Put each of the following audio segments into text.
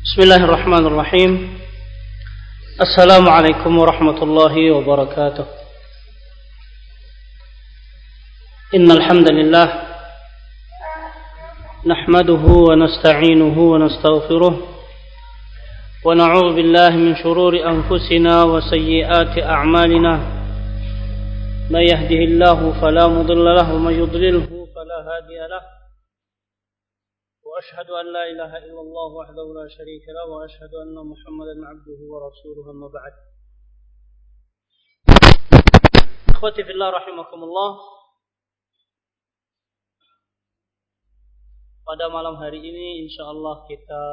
Bismillahirrahmanirrahim. Assalamualaikum warahmatullahi wabarakatuh. Innal hamdalillah nahmaduhu wa nasta'inuhu wa nastaghfiruh wa na'udzu billahi min shururi anfusina wa sayyiati a'malina. May yahdihillahu fala mudilla lahu wa may yudlilhu fala hadiya lahu. وأشهد أن لا إله إلا الله وحده لا شريك له وأشهد أن محمدا عبده ورسوله أما بعد. Ikhwati fillah rahimakumullah. Pada malam hari ini insyaallah kita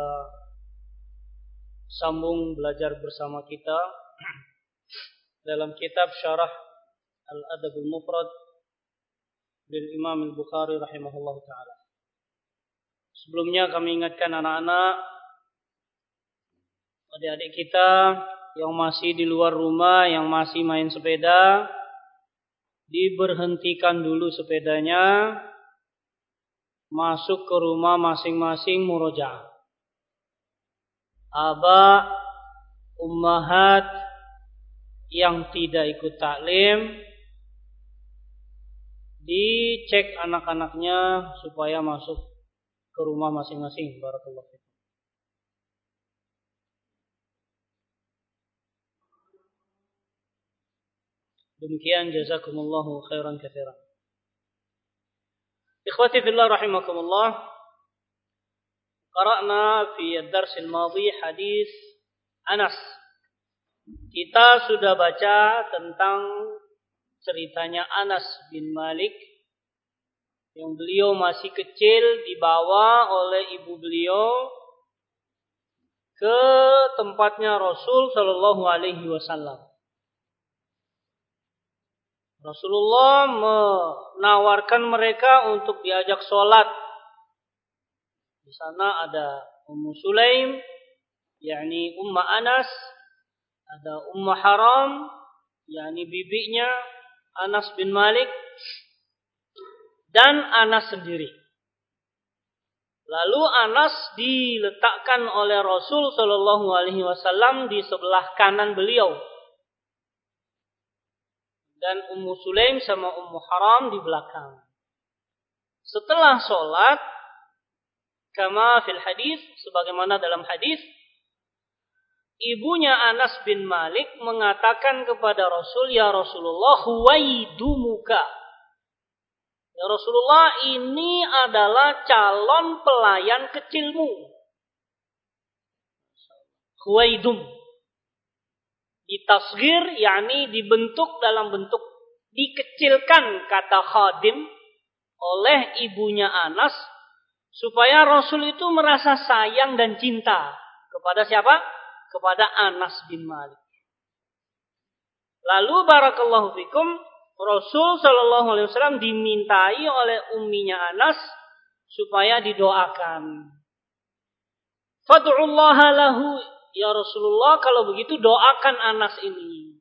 sambung belajar bersama kita dalam kitab Syarah Al-Adabul Mufrad bil Imam Al-Bukhari rahimahullah taala. Sebelumnya kami ingatkan anak-anak, adik-adik kita yang masih di luar rumah, yang masih main sepeda, diberhentikan dulu sepedanya, masuk ke rumah masing-masing murojaah. Aba, ummahat yang tidak ikut taklim, dicek anak-anaknya supaya masuk ke rumah masing-masing. Barakallahu fikum. Demikian, jazakumullahu khairan katsiran. Ikhwati fillah rahimakumullah. Qara'na fi ad-dars al-madhi hadis Anas. Kita sudah baca tentang ceritanya Anas bin Malik yang beliau masih kecil, dibawa oleh ibu beliau ke tempatnya Rasul sallallahu alaihi wasallam. Rasulullah menawarkan mereka untuk diajak sholat. Di sana ada Ummu Sulaim, yakni Umma Anas, ada Umma Haram, yakni bibinya Anas bin Malik, dan Anas sendiri. Lalu Anas diletakkan oleh Rasul sallallahu alaihi wasallam di sebelah kanan beliau. Dan Ummu Sulaim sama Ummu Haram di belakang. Setelah sholat, kama fil hadis, sebagaimana dalam hadis, ibunya Anas bin Malik mengatakan kepada Rasul, "Ya Rasulullah, huwaidumuka." Ya Rasulullah, ini adalah calon pelayan kecilmu. Huwaidum. Ditasghir, yakni dibentuk dalam bentuk dikecilkan, kata khadim, oleh ibunya Anas, supaya Rasul itu merasa sayang dan cinta. Kepada siapa? Kepada Anas bin Malik. Lalu barakallahu fikum, Rasul sallallahu alaihi wasallam dimintai oleh umminya Anas supaya didoakan. Fad'ullaha lahu, ya Rasulullah, kalau begitu doakan Anas ini.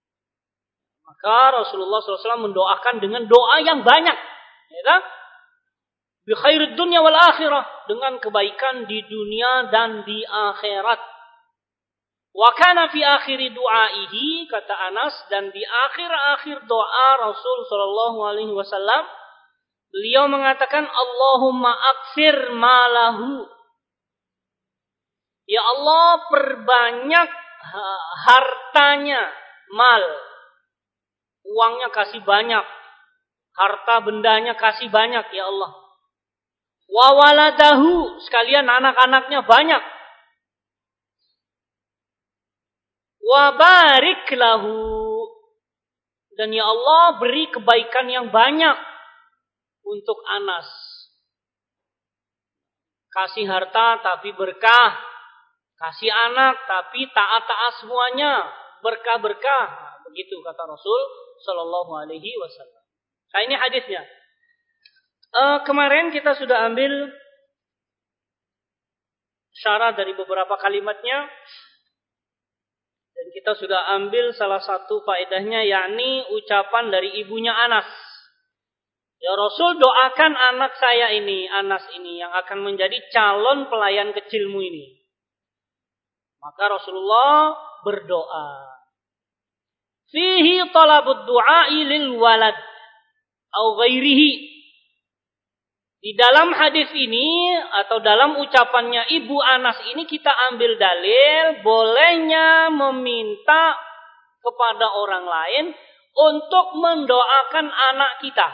Maka Rasulullah SAW mendoakan dengan doa yang banyak, ya kan? Bi khairid dunya wal akhirah, dengan kebaikan di dunia dan di akhirat. Wa kana fi akhiri du'aihi, kata Anas, dan di akhir-akhir doa Rasul sallallahu alaihi wasallam beliau mengatakan, Allahumma aktsir malahu. Ya Allah, perbanyak hartanya, mal. Uangnya kasih banyak, harta bendanya kasih banyak ya Allah. Wa waladahu, sekalian anak-anaknya banyak. Wa barik lahu, dan ya Allah beri kebaikan yang banyak untuk Anas. Kasih harta tapi berkah, kasih anak tapi taat-taat semuanya, berkah-berkah. Begitu kata Rasul sallallahu alaihi wasallam. Nah, ini hadisnya. Kemarin kita sudah ambil syarah dari beberapa kalimatnya. Dan kita sudah ambil salah satu faedahnya, yakni ucapan dari ibunya Anas. Ya Rasul, doakan anak saya ini, Anas ini, yang akan menjadi calon pelayan kecilmu ini. Maka Rasulullah berdoa. Fihi talabud du'ai lil walad au ghairihi. Di dalam hadis ini atau dalam ucapannya Ibu Anas ini kita ambil dalil bolehnya meminta kepada orang lain untuk mendoakan anak kita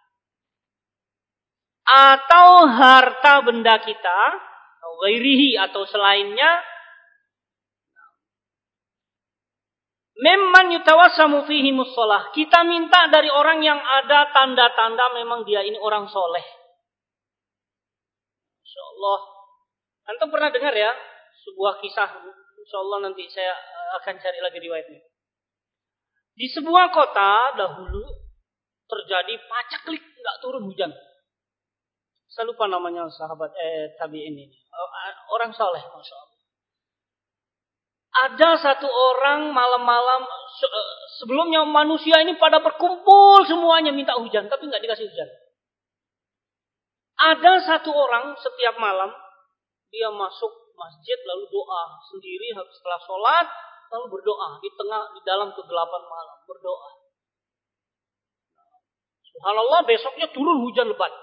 atau harta benda kita atau ghairihi atau selainnya memman yutawassamu fihi musholah. Kita minta dari orang yang ada tanda-tanda memang dia ini orang soleh. InsyaAllah antum pernah dengar ya sebuah kisah, InsyaAllah nanti saya akan cari lagi riwayatnya. Di sebuah kota dahulu terjadi paceklik, nggak turun hujan. Saya lupa namanya sahabat tabi'in ini. Orang soleh, masya Allah. Ada satu orang malam-malam sebelumnya manusia ini pada berkumpul semuanya minta hujan, tapi nggak dikasih hujan. Ada satu orang setiap malam dia masuk masjid lalu doa sendiri setelah sholat lalu berdoa di dalam kegelapan malam berdoa. Subhanallah, besoknya turun hujan lebat.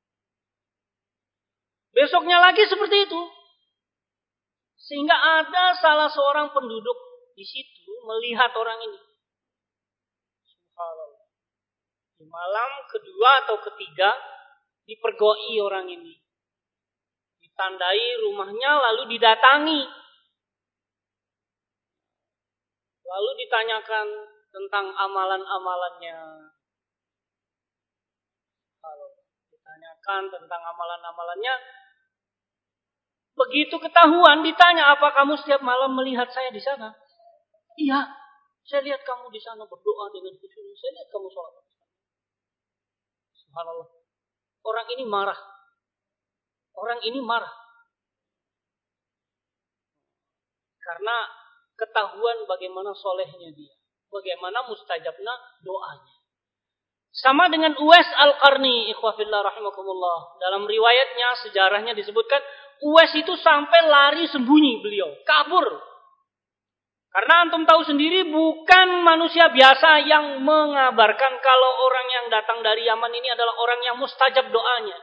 Besoknya lagi seperti itu. Sehingga ada salah seorang penduduk di situ melihat orang ini. Subhanallah. Di malam kedua atau ketiga dipergoi orang ini. Ditandai rumahnya lalu didatangi. Lalu ditanyakan tentang amalan-amalannya. Ditanyakan tentang amalan-amalannya. Begitu ketahuan ditanya, apa kamu setiap malam melihat saya di sana? Iya, saya lihat kamu di sana berdoa dengan khusyuk. Saya lihat kamu sholat. Subhanallah. Orang ini marah. Karena ketahuan bagaimana solehnya dia. Bagaimana mustajabnya doanya. Sama dengan Uwais Al-Qarni, ikhwafillah rahimakumullah. Dalam riwayatnya, sejarahnya disebutkan, Uwais itu sampai lari sembunyi beliau. Kabur. Karena antum tahu sendiri bukan manusia biasa yang mengabarkan kalau orang yang datang dari Yaman ini adalah orang yang mustajab doanya.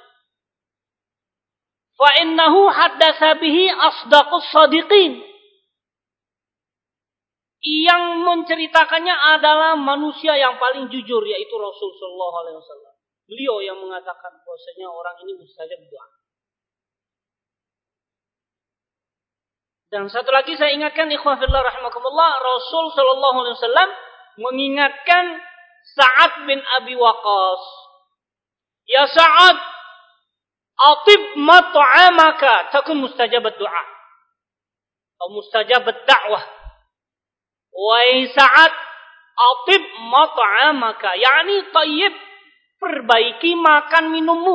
Fa innahu haddatsa bihi asdaqus shadiqin. Yang menceritakannya adalah manusia yang paling jujur, yaitu Rasul sallallahu alaihi wasallam. Beliau yang mengatakan bahwasanya orang ini mustajab doa. Dan satu lagi saya ingatkan ikhwafillah rahimakumullah, Rasul sallallahu alaihi wasallam mengingatkan Sa'ad bin Abi Waqqas. Ya Sa'ad, atib mat'amaka takun mustajabat du'a. Atau mustajabat da'wah. Wahai Sa'ad, atib mat'amaka, yakni tayyib, perbaiki makan minummu.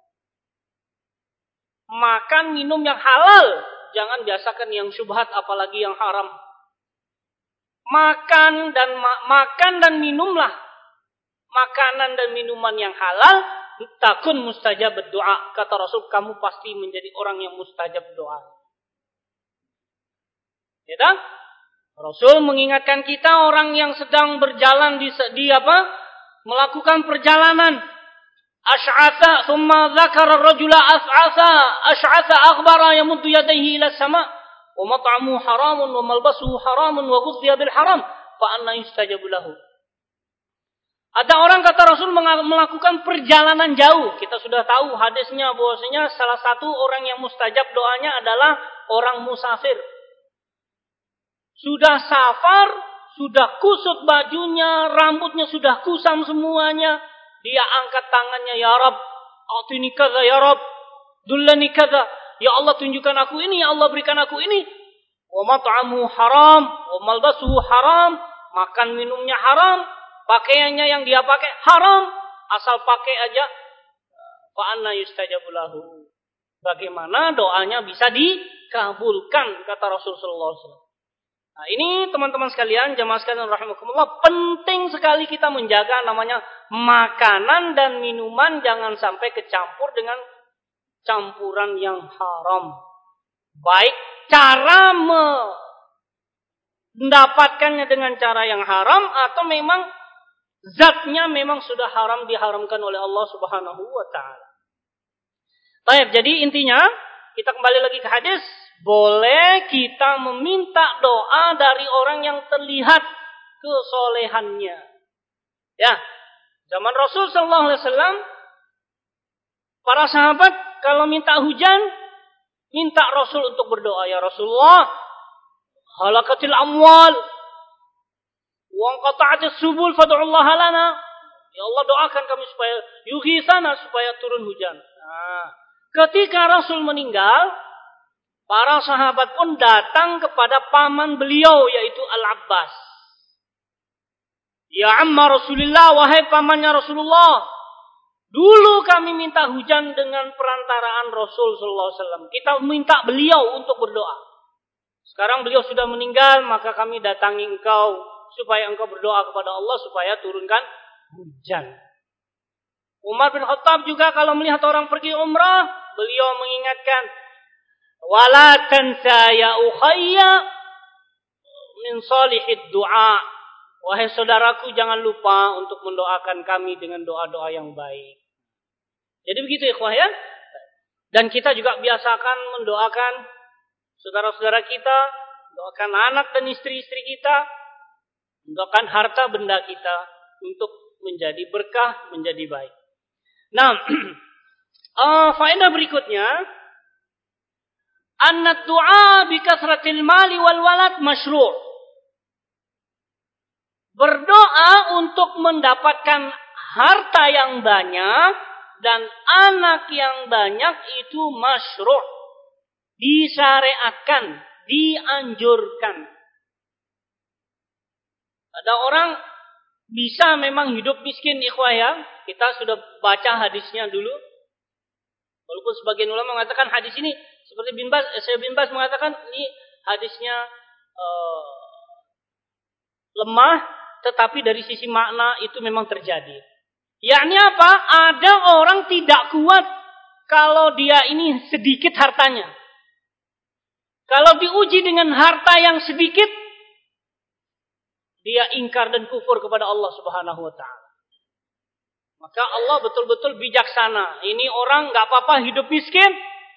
Makan minum yang halal. Jangan biasakan yang syubhat apalagi yang haram. Makan dan minumlah makanan dan minuman yang halal, takun mustajab doa. Kata Rasul, kamu pasti menjadi orang yang mustajab doa. Ya tak? Rasul mengingatkan kita orang yang sedang berjalan melakukan perjalanan. Ash'atha thumma dhakara ar-rajula ash'atha akhbara yamuddu yadayhi ila as-sama' wa mat'amuhu haramun wa malbasuhu haramun wa ghudhiya bil haram fa anna yustajabu lahu. Ada orang, kata Rasul, melakukan perjalanan jauh. Kita sudah tahu hadisnya bahwasanya salah satu orang yang mustajab doanya adalah orang musafir. Sudah safar, sudah kusut bajunya, rambutnya sudah kusam semuanya. Dia angkat tangannya, ya Rabb, atini kadza ya Rabb, dullani kadza. Ya Allah, tunjukkan aku ini, ya Allah berikan aku ini. Wa mat'amuhu haram, wa malbasuhu haram, makan minumnya haram, pakaiannya yang dia pakai haram, asal pakai aja. Fa anna yustajabu lahu. Bagaimana doanya bisa dikabulkan, kata Rasul sallallahu alaihi wasallam. Nah, ini teman-teman sekalian, jamaah sekalian rahimakumullah, penting sekali kita menjaga namanya makanan dan minuman jangan sampai kecampur dengan campuran yang haram. Baik cara mendapatkannya dengan cara yang haram atau memang zatnya memang sudah haram, diharamkan oleh Allah Subhanahu wa taala. Baik, jadi intinya kita kembali lagi ke hadis, boleh kita meminta doa dari orang yang terlihat kesolehannya. Ya, zaman Rasul sallallahu alaihi wasallam para sahabat kalau minta hujan, minta Rasul untuk berdoa, ya Rasulullah, halakatil amwal wa qata'atis subul fad'ullaha lana. Ya Allah, doakan kami supaya yughithana, supaya turun hujan. Nah, ketika Rasul meninggal, para sahabat pun datang kepada paman beliau yaitu Al-Abbas. Ya amma Rasulullah, wahai pamannya Rasulullah, dulu kami minta hujan dengan perantaraan Rasul sallallahu alaihi wasallam. Kita minta beliau untuk berdoa. Sekarang beliau sudah meninggal, maka kami datangi engkau supaya engkau berdoa kepada Allah supaya turunkan hujan. Umar bin Khattab juga kalau melihat orang pergi umrah, beliau mengingatkan, wala tansa ya ukhayya min salihid du'a. Wahai saudaraku, jangan lupa untuk mendoakan kami dengan doa-doa yang baik. Jadi begitu ikhwah ya. Dan kita juga biasakan mendoakan saudara-saudara kita, mendoakan anak dan istri-istri kita, mendoakan harta benda kita untuk menjadi berkah, menjadi baik. Nah, faedah berikutnya, anna du'a bi kasratil mali wal walad masyru'. Berdoa untuk mendapatkan harta yang banyak dan anak yang banyak itu masyru', disyariatkan, dianjurkan. Ada orang bisa memang hidup miskin, ikhwah ya. Kita sudah baca hadisnya dulu. Walaupun sebagian ulama mengatakan hadis ini seperti Syekh bin Baz mengatakan ini hadisnya lemah, tetapi dari sisi makna itu memang terjadi. Yakni apa? Ada orang tidak kuat kalau dia ini sedikit hartanya. Kalau diuji dengan harta yang sedikit, dia ingkar dan kufur kepada Allah Subhanahu wa taala. Maka Allah betul-betul bijaksana. Ini orang enggak apa-apa hidup miskin,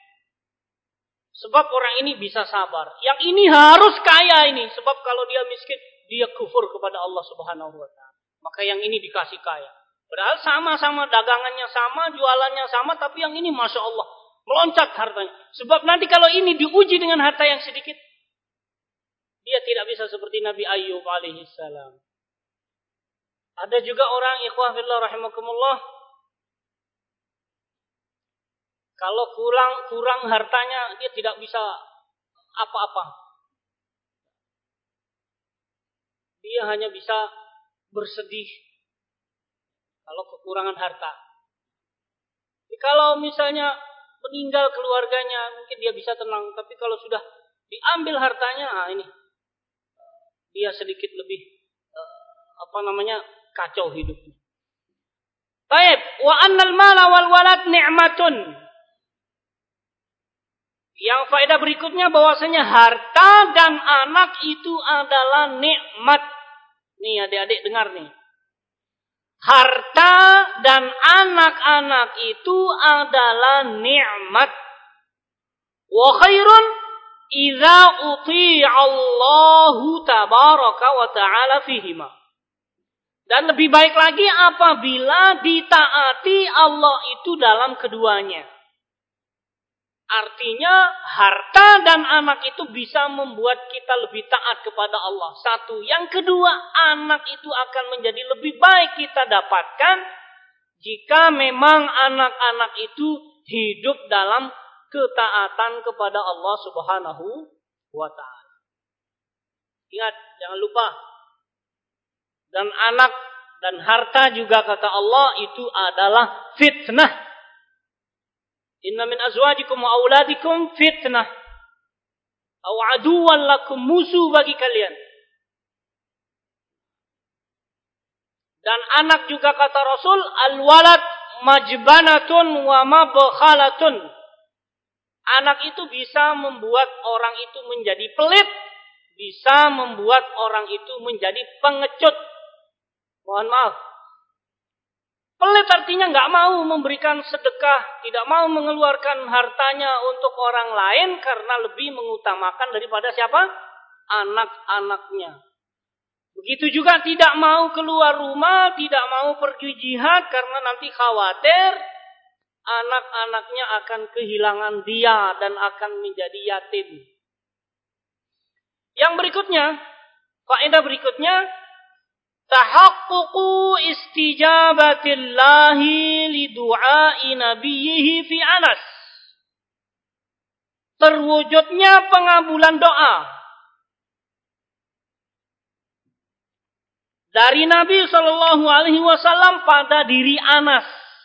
sebab orang ini bisa sabar. Yang ini harus kaya ini, sebab kalau dia miskin, dia kufur kepada Allah Subhanahu wa taala. Maka yang ini dikasih kaya. Padahal sama-sama dagangannya sama, jualannya sama, tapi yang ini Masya Allah meloncat hartanya. Sebab nanti kalau ini diuji dengan harta yang sedikit, dia tidak bisa seperti Nabi Ayyub alaihissalam. Ada juga orang, ikhwah fillah rahimakumullah, kalau kurang hartanya, dia tidak bisa apa-apa. Dia hanya bisa bersedih kalau kekurangan harta. Jadi kalau misalnya meninggal keluarganya, mungkin dia bisa tenang. Tapi kalau sudah diambil hartanya, ini dia sedikit lebih kacau hidupnya. Baik, wa annal mala wal walad ni'matun. Yang faedah berikutnya bahwasanya harta dan anak itu adalah nikmat. Nih adik-adik dengar nih. Harta dan anak-anak itu adalah nikmat. Wa khairun idza uti'a Allahu tabaraka wa ta'ala fihima. Dan lebih baik lagi apabila ditaati Allah itu dalam keduanya. Artinya harta dan anak itu bisa membuat kita lebih taat kepada Allah. Satu. Yang kedua, anak itu akan menjadi lebih baik kita dapatkan jika memang anak-anak itu hidup dalam ketaatan kepada Allah Subhanahu wa ta'ala. Ingat, jangan lupa. Dan anak dan harta juga kata Allah itu adalah fitnah. Inna min azwajikum wa auladikum fitnah. Aw aduwan lakum, musuh bagi kalian. Dan anak juga kata Rasul, al-walad majbanatun wa mabkhalatun. Anak itu bisa membuat orang itu menjadi pelit, bisa membuat orang itu menjadi pengecut. Mohon maaf. Pelit artinya nggak mau memberikan sedekah, tidak mau mengeluarkan hartanya untuk orang lain karena lebih mengutamakan daripada siapa? Anak-anaknya. Begitu juga tidak mau keluar rumah, tidak mau pergi jihad karena nanti khawatir anak-anaknya akan kehilangan dia dan akan menjadi yatim. Yang berikutnya, faedah berikutnya, tahaqququ istijabatillahi li du'ai nabiyhi fi Anas. Terwujudnya pengabulan doa dari Nabi sallallahu alaihi wasallam pada diri Anas.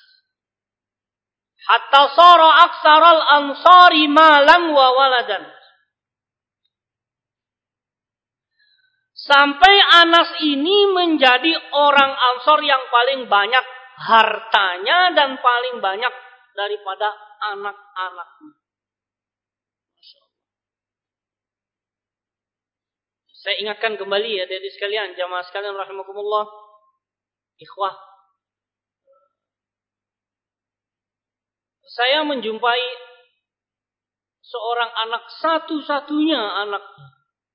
Hatta sara aksaral ansari malan wa waladan. Sampai Anas ini menjadi orang Ansor yang paling banyak hartanya dan paling banyak daripada anak-anaknya. Saya ingatkan kembali ya dari sekalian, jamaah sekalian rahimakumullah, ikhwah. Saya menjumpai seorang anak satu-satunya anaknya.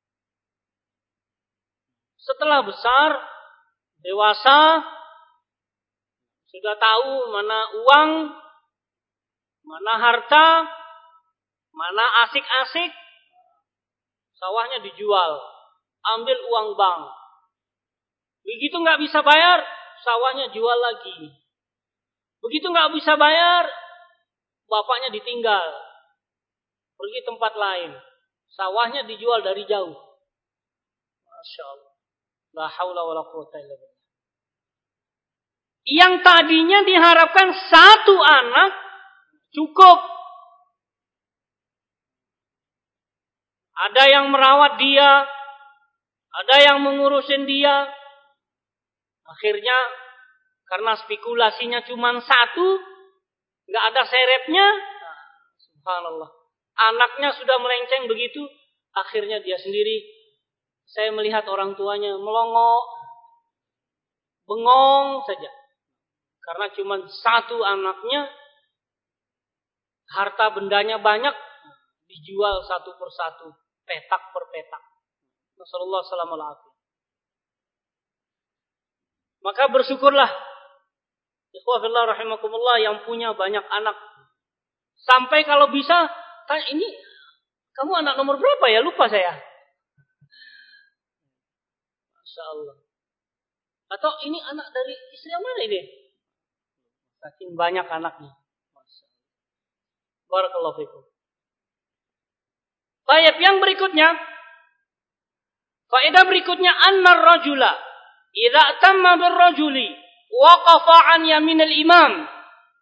Setelah besar, dewasa, sudah tahu mana uang, mana harta, mana asik-asik, sawahnya dijual, ambil uang bank. Begitu nggak bisa bayar, sawahnya jual lagi. Begitu nggak bisa bayar, bapaknya ditinggal, pergi tempat lain, sawahnya dijual dari jauh. Masya Allah. La haula wala quwwata illa billah. Yang tadinya diharapkan satu anak cukup. Ada yang merawat dia, ada yang mengurusin dia. Akhirnya karena spekulasinya cuma satu, nggak ada serepnya. Subhanallah. Anaknya sudah melenceng begitu, akhirnya dia sendiri. Saya melihat orang tuanya melongo, bengong saja. Karena cuma satu anaknya, harta bendanya banyak, dijual satu persatu, petak per petak. Nasallallahu alaihi wasallam. Maka bersyukurlah, ikhwah fillah rahimakumullah, yang punya banyak anak. Sampai kalau bisa, tanya, ini kamu anak nomor berapa ya? Lupa saya. Masya Allah. Atau ini anak dari istri yang mana ini? Saking banyak anaknya. Masya Allah. Barakallahu fikum. Baik, yang berikutnya. Faedah berikutnya. Anna rajula idza tamma birrajuli waqafa an yaminil imam.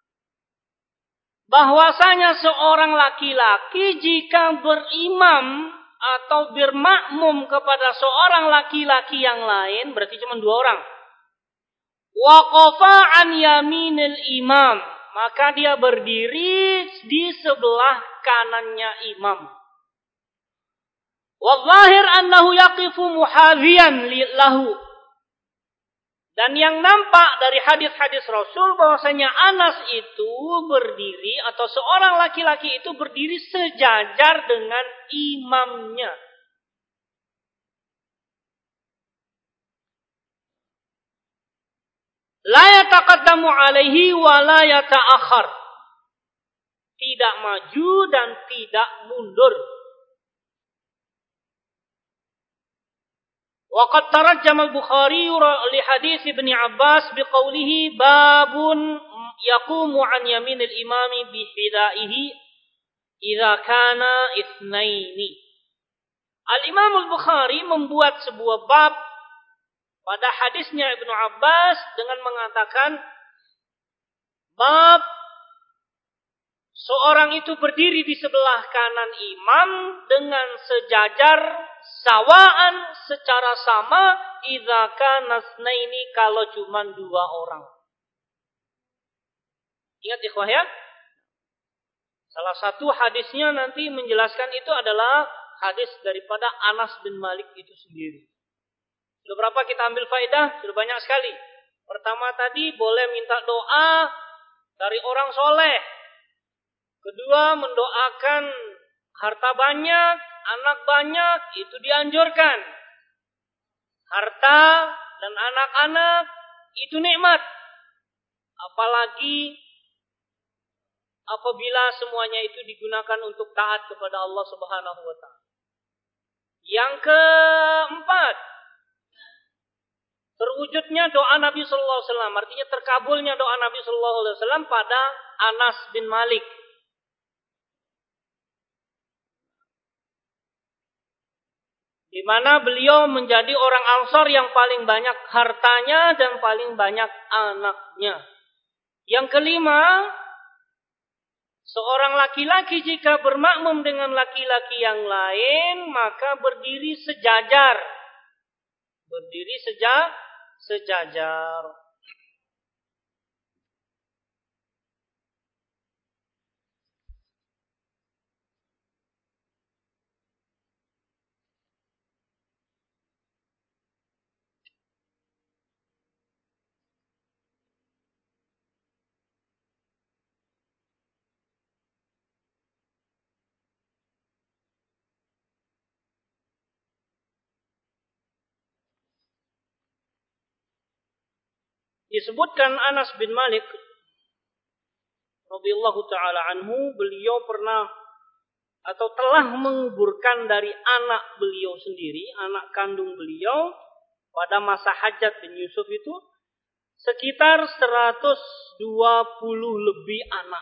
Bahwasanya seorang laki-laki jika berimam atau bermakmum kepada seorang laki-laki yang lain, berarti cuma dua orang. Waqafa an yaminil imam, maka dia berdiri di sebelah kanannya imam. Wadzahir annahu yaqifu muhadhiyan lahu. Dan yang nampak dari hadis-hadis Rasul bahwasanya Anas itu berdiri atau seorang laki-laki itu berdiri sejajar dengan imamnya. La yataqaddamu alaihi wa la yata'akhir. Tidak maju dan tidak mundur. Waqad tarajjama al-Bukhari li hadis Ibnu Abbas biqaulihi babun yaqumu an yaminil imami bi hidaihi idza kana itsnaini. Al-Imam al-Bukhari membuat sebuah bab pada hadisnya Ibnu Abbas dengan mengatakan bab seorang itu berdiri di sebelah kanan imam dengan sejajar sawaan secara sama idza kana itsnaini kalau cuma dua orang. Ingat ikhwah ya? Salah satu hadisnya nanti menjelaskan itu adalah hadis daripada Anas bin Malik itu sendiri. Sudah berapa kita ambil faedah? Sudah banyak sekali. Pertama tadi boleh minta doa dari orang soleh. Kedua, mendoakan harta banyak, anak banyak, itu dianjurkan. Harta dan anak-anak itu nikmat. Apalagi apabila semuanya itu digunakan untuk taat kepada Allah Subhanahu wa taala. Yang keempat, terwujudnya doa Nabi sallallahu alaihi wasallam, artinya terkabulnya doa Nabi sallallahu alaihi wasallam pada Anas bin Malik. Di mana beliau menjadi orang Ansar yang paling banyak hartanya dan paling banyak anaknya. Yang kelima, seorang laki-laki jika bermakmum dengan laki-laki yang lain, maka berdiri sejajar. Berdiri sejajar. Disebutkan Anas bin Malik radhiyallahu taala anhu, beliau pernah atau telah menguburkan dari anak beliau sendiri, anak kandung beliau pada masa Hajjaj bin Yusuf itu sekitar 120 lebih anak.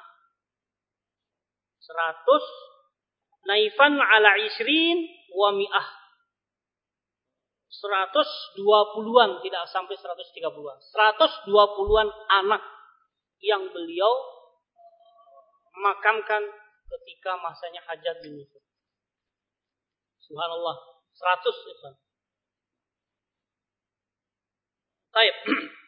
100 naifan ala isrin wa mi'ah. 120-an, tidak sampai 130-an. 120-an anak yang beliau makamkan ketika masanya Hajjaj bin Yusuf. Subhanallah, 100 itu. Baik.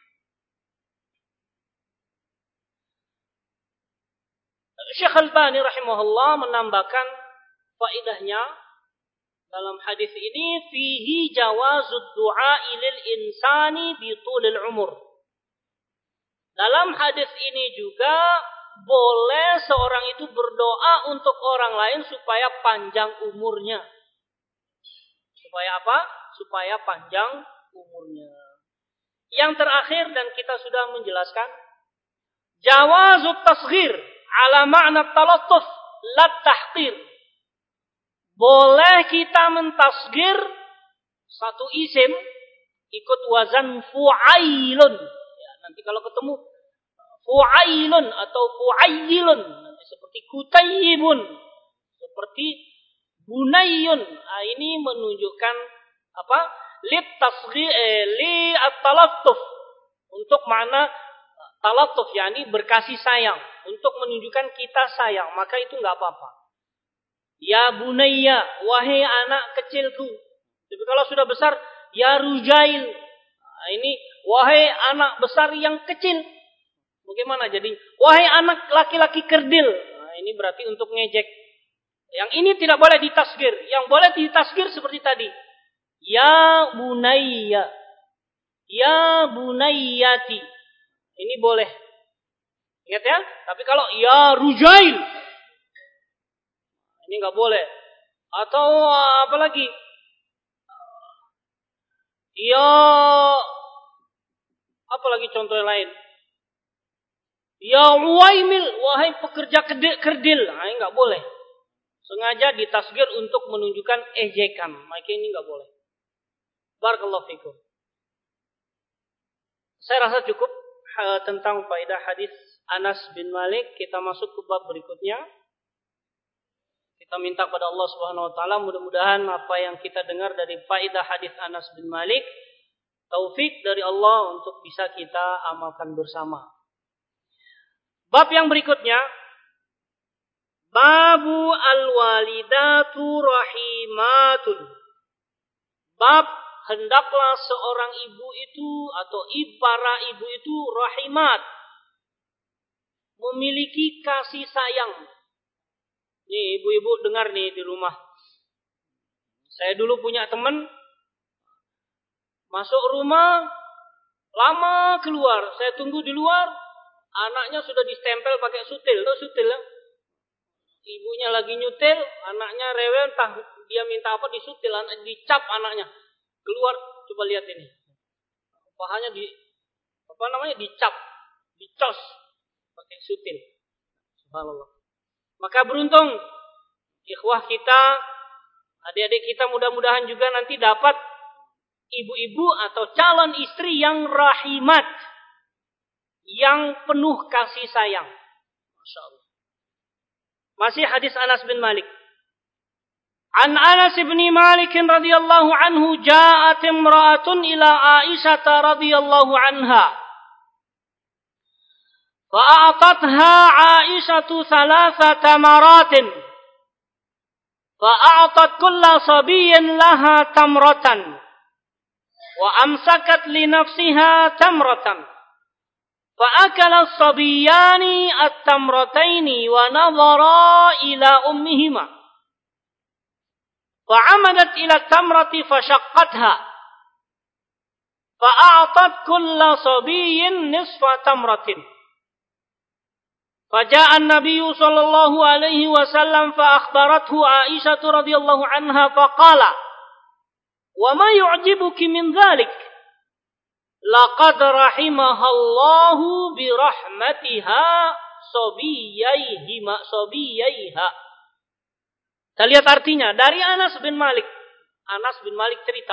Syekh Al-Albani rahimahullah menambahkan faedahnya dalam hadis ini, fihi jawazud du'a lil insani bi tulil umur. Dalam hadis ini juga boleh seorang itu berdoa untuk orang lain supaya panjang umurnya. Supaya apa? Supaya panjang umurnya. Yang terakhir, dan kita sudah menjelaskan, jawazut tasghir ala ma'na talattuf la tahqir. Boleh kita mentasghir satu isim ikut wazan fu'ailun. Ya, nanti kalau ketemu fu'ailun atau fu'ailun, nanti seperti kutayyibun, seperti bunayyun. Nah, ini menunjukkan apa? Lit tasghir li at-talattuf, untuk makna talattuf, yakni berkasih sayang, untuk menunjukkan kita sayang, maka itu enggak apa-apa. Ya bunayya, wahai anak kecilku. Tapi kalau sudah besar, ya rujail. Nah, ini wahai anak besar yang kecil. Bagaimana jadi? Wahai anak laki-laki kerdil. Nah, ini berarti untuk ngejek. Yang ini tidak boleh ditasghir. Yang boleh ditasghir seperti tadi. Ya bunayya. Ya bunayyati. Ini boleh. Ingat ya? Tapi kalau ya rujail, ini enggak boleh. Atau apa lagi? Ya, apa lagi contoh yang lain? Ya uwaimil, wahai pekerja kerdil. Nah, ini enggak boleh. Sengaja ditasghir untuk menunjukkan ejekan. Maka ini enggak boleh. Barakallahu fikum. Saya rasa cukup tentang faedah hadis Anas bin Malik. Kita masuk ke bab berikutnya. Kita minta kepada Allah Subhanahu wa taala mudah-mudahan apa yang kita dengar dari faedah hadis Anas bin Malik, taufik dari Allah untuk bisa kita amalkan bersama. Bab yang berikutnya, babu al-walidatu rahimatun. Bab hendaklah seorang ibu itu atau para ibu itu rahimat, memiliki kasih sayang. Nih ibu-ibu dengar nih di rumah. Saya dulu punya teman masuk rumah lama keluar, saya tunggu di luar, anaknya sudah distempel pakai sutil, tahu sutil ya? Ibunya lagi nyutil, anaknya rewel, entah dia minta apa disutil, dicap anaknya. Keluar, coba lihat ini. Pahanya dicap, dicos pakai sutil. Subhanallah. Maka beruntung ikhwah kita, adik-adik kita mudah-mudahan juga nanti dapat ibu-ibu atau calon istri yang rahimat, yang penuh kasih sayang. Masya Allah. Masih hadis Anas bin Malik. An Anas bin Malik radhiyallahu anhu ja'at imra'atun ila Aisyah radhiyallahu anha. Fa'atatha Aisyah thalatha tamaratin. Fa'atat kulla sabiyyin laha tamratan. Wa amsakat li nafsiha tamratan. فأكل الصبيان التمرتين ونظرا إلى أمهما فعمدت إلى التمرة فشقتها فأعطت كل صبي نصف تمرة فجاء النبي صلى الله عليه وسلم فأخبرته عائشة رضي الله عنها فقال وما يعجبك من ذلك laqad rahimahallahu birahmatiha sabiyaiha. Kita lihat artinya dari Anas bin Malik. Anas bin Malik cerita.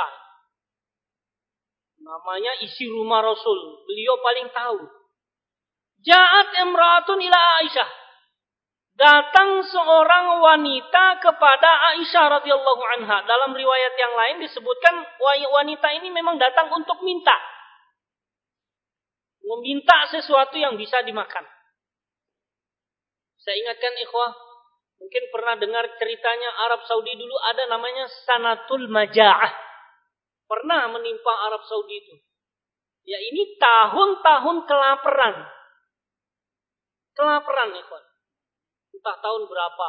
Namanya isi rumah Rasul. Beliau paling tahu. Ja'at imra'atun ila Aisyah. Datang seorang wanita kepada Aisyah radhiyallahu anha. Dalam riwayat yang lain disebutkan wanita ini memang datang untuk minta. Meminta sesuatu yang bisa dimakan. Saya ingatkan ikhwah, mungkin pernah dengar ceritanya Arab Saudi dulu ada namanya Sanatul Maja'ah. Pernah menimpa Arab Saudi itu. Ya ini tahun-tahun kelaparan. Kelaparan ikhwah. Entah tahun berapa.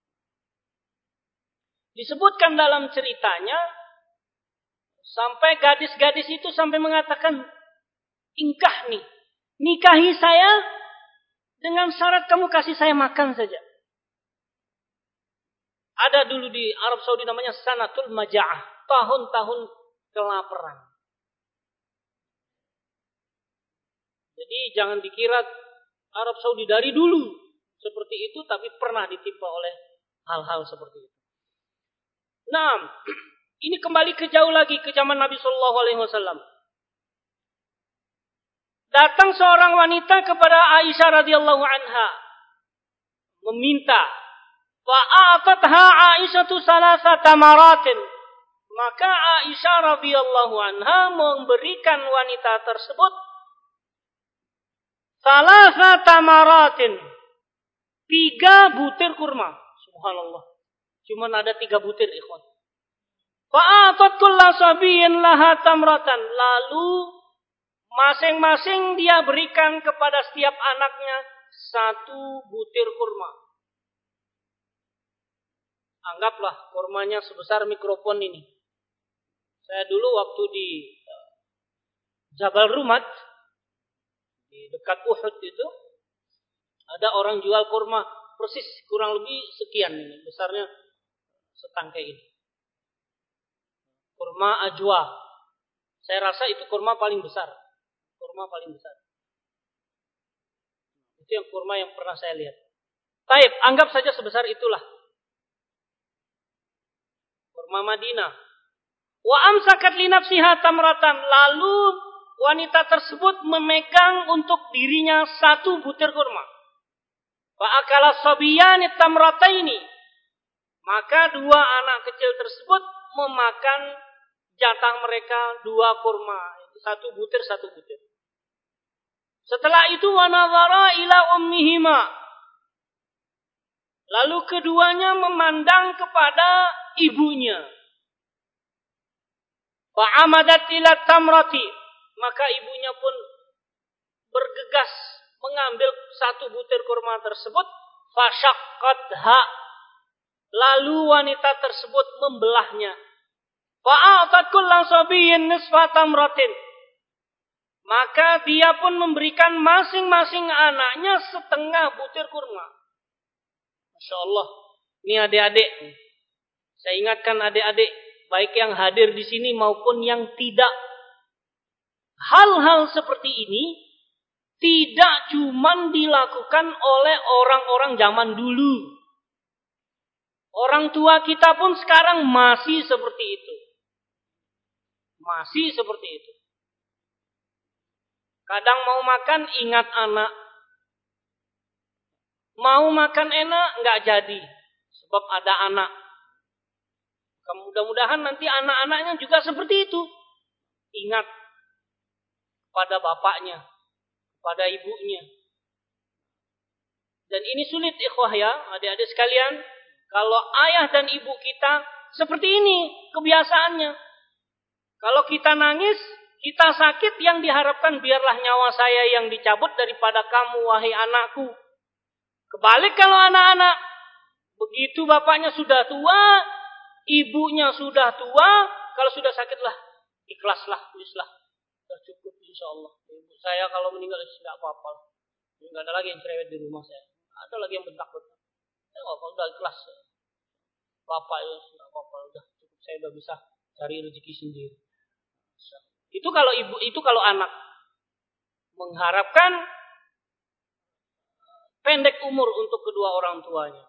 Disebutkan dalam ceritanya, sampai gadis-gadis itu sampai mengatakan, ingkah nih, nikahi saya dengan syarat kamu kasih saya makan saja. Ada dulu di Arab Saudi namanya Sanatul Maja'ah, tahun-tahun kelaparan. Jadi jangan dikira Arab Saudi dari dulu seperti itu, tapi pernah ditimpa oleh hal-hal seperti itu. Nah, ini kembali ke jauh lagi ke zaman Nabi Shallallahu Alaihi Wasallam. Datang seorang wanita kepada Aisyah radhiyallahu anha meminta, fa'atatha Aisyah salasa tamaratin. Maka Aisyah radhiyallahu anha memberikan wanita tersebut salasa tamaratin, 3 butir kurma. Subhanallah. Cuma ada 3 butir ikhwan. Fa'atat kulla sabiyyin laha tamratan. Lalu masing-masing dia berikan kepada setiap anaknya 1 butir kurma. Anggaplah kurmanya sebesar mikrofon ini. Saya dulu waktu di Jabal Rumat, di dekat Uhud itu, ada orang jual kurma persis kurang lebih sekian ini, besarnya setangkai ini. Kurma ajwa. Saya rasa itu kurma paling besar. Kurma paling besar. Itu yang kurma yang pernah saya lihat. Taib, anggap saja sebesar itulah. Kurma Madinah. Wa amsakat li nafsiha tamratan. Lalu wanita tersebut memegang untuk dirinya 1 butir kurma. Fa akala sabiyani tamrataini. Maka 2 anak kecil tersebut memakan jatah mereka 2 kurma. 1 butir, 1 butir. Setelah itu wanazara ila ummihima. Lalu keduanya memandang kepada ibunya. Fa'amadat ila tamrati. Maka ibunya pun bergegas mengambil 1 butir kurma tersebut. Fasyaqqatha. Lalu wanita tersebut membelahnya. Fa'atat kullu sabiyyin nisfa tamratin. Maka dia pun memberikan masing-masing anaknya setengah butir kurma. Masya Allah. Ini adik-adik. Saya ingatkan adik-adik, baik yang hadir di sini maupun yang tidak. Hal-hal seperti ini tidak cuma dilakukan oleh orang-orang zaman dulu. Orang tua kita pun sekarang masih seperti itu. Masih seperti itu. Kadang mau makan ingat anak. Mau makan enak nggak jadi. Sebab ada anak. Mudah-mudahan nanti anak-anaknya juga seperti itu. Ingat pada bapaknya, pada ibunya. Dan ini sulit ikhwah ya, adik-adik sekalian. Kalau ayah dan ibu kita seperti ini kebiasaannya. Kalau kita nangis, kita sakit, yang diharapkan biarlah nyawa saya yang dicabut daripada kamu, wahai anakku. Kebalik kalau anak-anak. Begitu bapaknya sudah tua, ibunya sudah tua, kalau sudah sakitlah, ikhlaslah, wislah. Sudah cukup insyaAllah. Ibu saya kalau meninggal tidak apa-apa. Tidak ada lagi yang cerewet di rumah saya. Ada lagi yang bentak-bentak. Saya nggak apa-apa, udah ikhlas. Bapak itu tidak apa-apa, udah cukup, saya udah bisa cari rezeki sendiri. Itu kalau ibu, itu kalau anak mengharapkan pendek umur untuk kedua orang tuanya.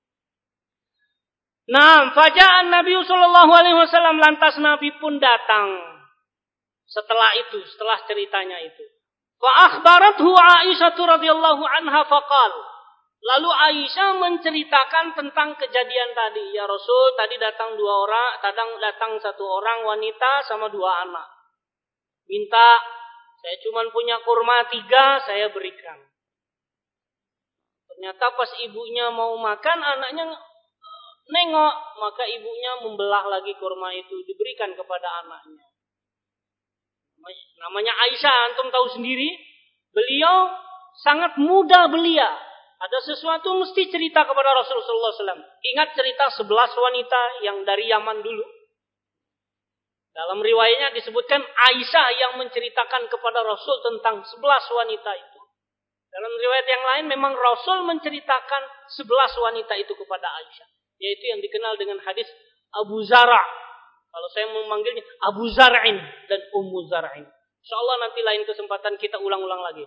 Nah, faja'an Nabi sallallahu alaihi wasallam, lantas Nabi pun datang setelah itu, setelah ceritanya itu. Fa akhbarathu Aisyah radhiyallahu anha faqal. Lalu Aisyah menceritakan tentang kejadian tadi. Ya Rasul, tadi datang 2 orang, datang 1 orang wanita sama 2 anak. Minta, saya cuma punya kurma 3, saya berikan. Ternyata pas ibunya mau makan, anaknya nengok, maka ibunya membelah lagi kurma itu, diberikan kepada anaknya. Namanya Aisyah, antum tahu sendiri, beliau sangat muda belia. Ada sesuatu mesti cerita kepada Rasulullah SAW. Ingat cerita 11 wanita yang dari Yaman dulu. Dalam riwayatnya disebutkan Aisyah yang menceritakan kepada Rasul tentang 11 wanita itu. Dalam riwayat yang lain memang Rasul menceritakan 11 wanita itu kepada Aisyah. Yaitu yang dikenal dengan hadis Abu Zara. Kalau saya memanggilnya Abu Zar'in dan Ummu Zar'in. InsyaAllah nanti lain kesempatan kita ulang-ulang lagi.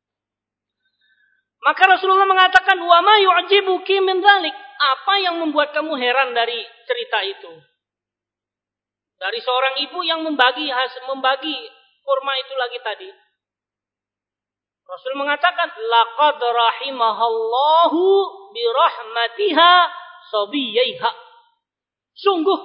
Maka Rasulullah mengatakan, "Wa ma yu'jibuki min dzalik?" Apa yang membuat kamu heran dari cerita itu? Dari seorang ibu yang membagi kurma itu lagi tadi. Rasul mengatakan, "Laqad rahimahallahu bi rahmatiha sabiyaiha." Sungguh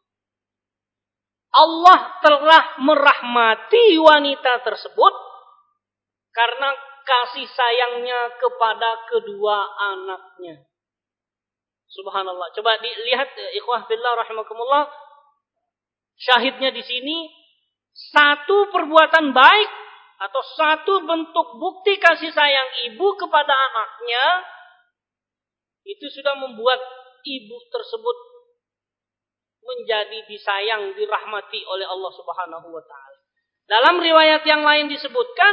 Allah telah merahmati wanita tersebut karena kasih sayangnya kepada kedua anaknya. Subhanallah. Coba dilihat ikhwah fillah rahimakumullah. Syahidnya di sini, satu perbuatan baik atau satu bentuk bukti kasih sayang ibu kepada anaknya itu sudah membuat ibu tersebut menjadi disayang, dirahmati oleh Allah Subhanahu wa taala. Dalam riwayat yang lain disebutkan,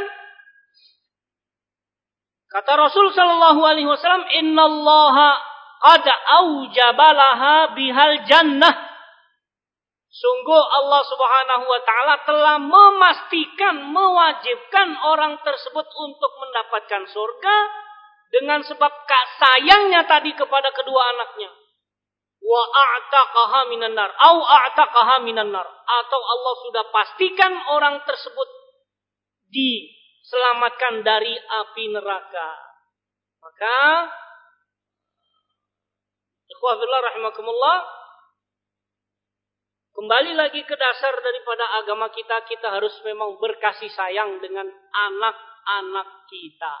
kata Rasul sallallahu alaihi wasallam, "Innallaha qad aujaba laha bihal jannah." Sungguh Allah Subhanahu wa taala telah memastikan, mewajibkan orang tersebut untuk mendapatkan surga dengan sebab sayangnya tadi kepada kedua anaknya. Wa a'taqaha minan nar, au a'taqaha minan nar, atau Allah sudah pastikan orang tersebut diselamatkan dari api neraka. Maka ikhwah fillah rahimakumullah, kembali lagi ke dasar daripada agama kita, kita harus memang berkasih sayang dengan anak-anak kita.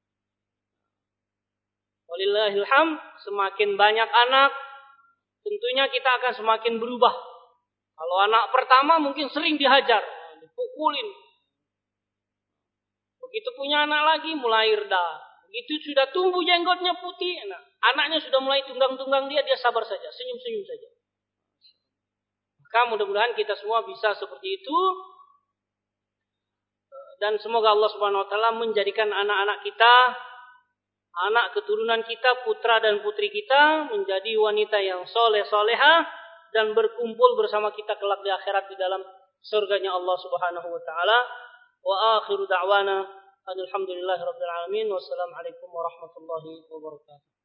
Walillahil hamd, semakin banyak anak, tentunya kita akan semakin berubah. Kalau anak pertama mungkin sering dihajar, dipukulin. Begitu punya anak lagi mulai reda. Begitu sudah tumbuh jenggotnya putih, anaknya sudah mulai tunggang-tunggang dia sabar saja, senyum-senyum saja. Maka mudah-mudahan kita semua bisa seperti itu. Dan semoga Allah Subhanahu wa taala menjadikan anak-anak kita, anak keturunan kita, putra dan putri kita menjadi wanita yang soleh-solehah dan berkumpul bersama kita kelak di akhirat di dalam surganya Allah Subhanahu wa taala. Wa akhiru da'wana alhamdulillahirabbil alamin. Wassalamualaikum warahmatullahi wabarakatuh.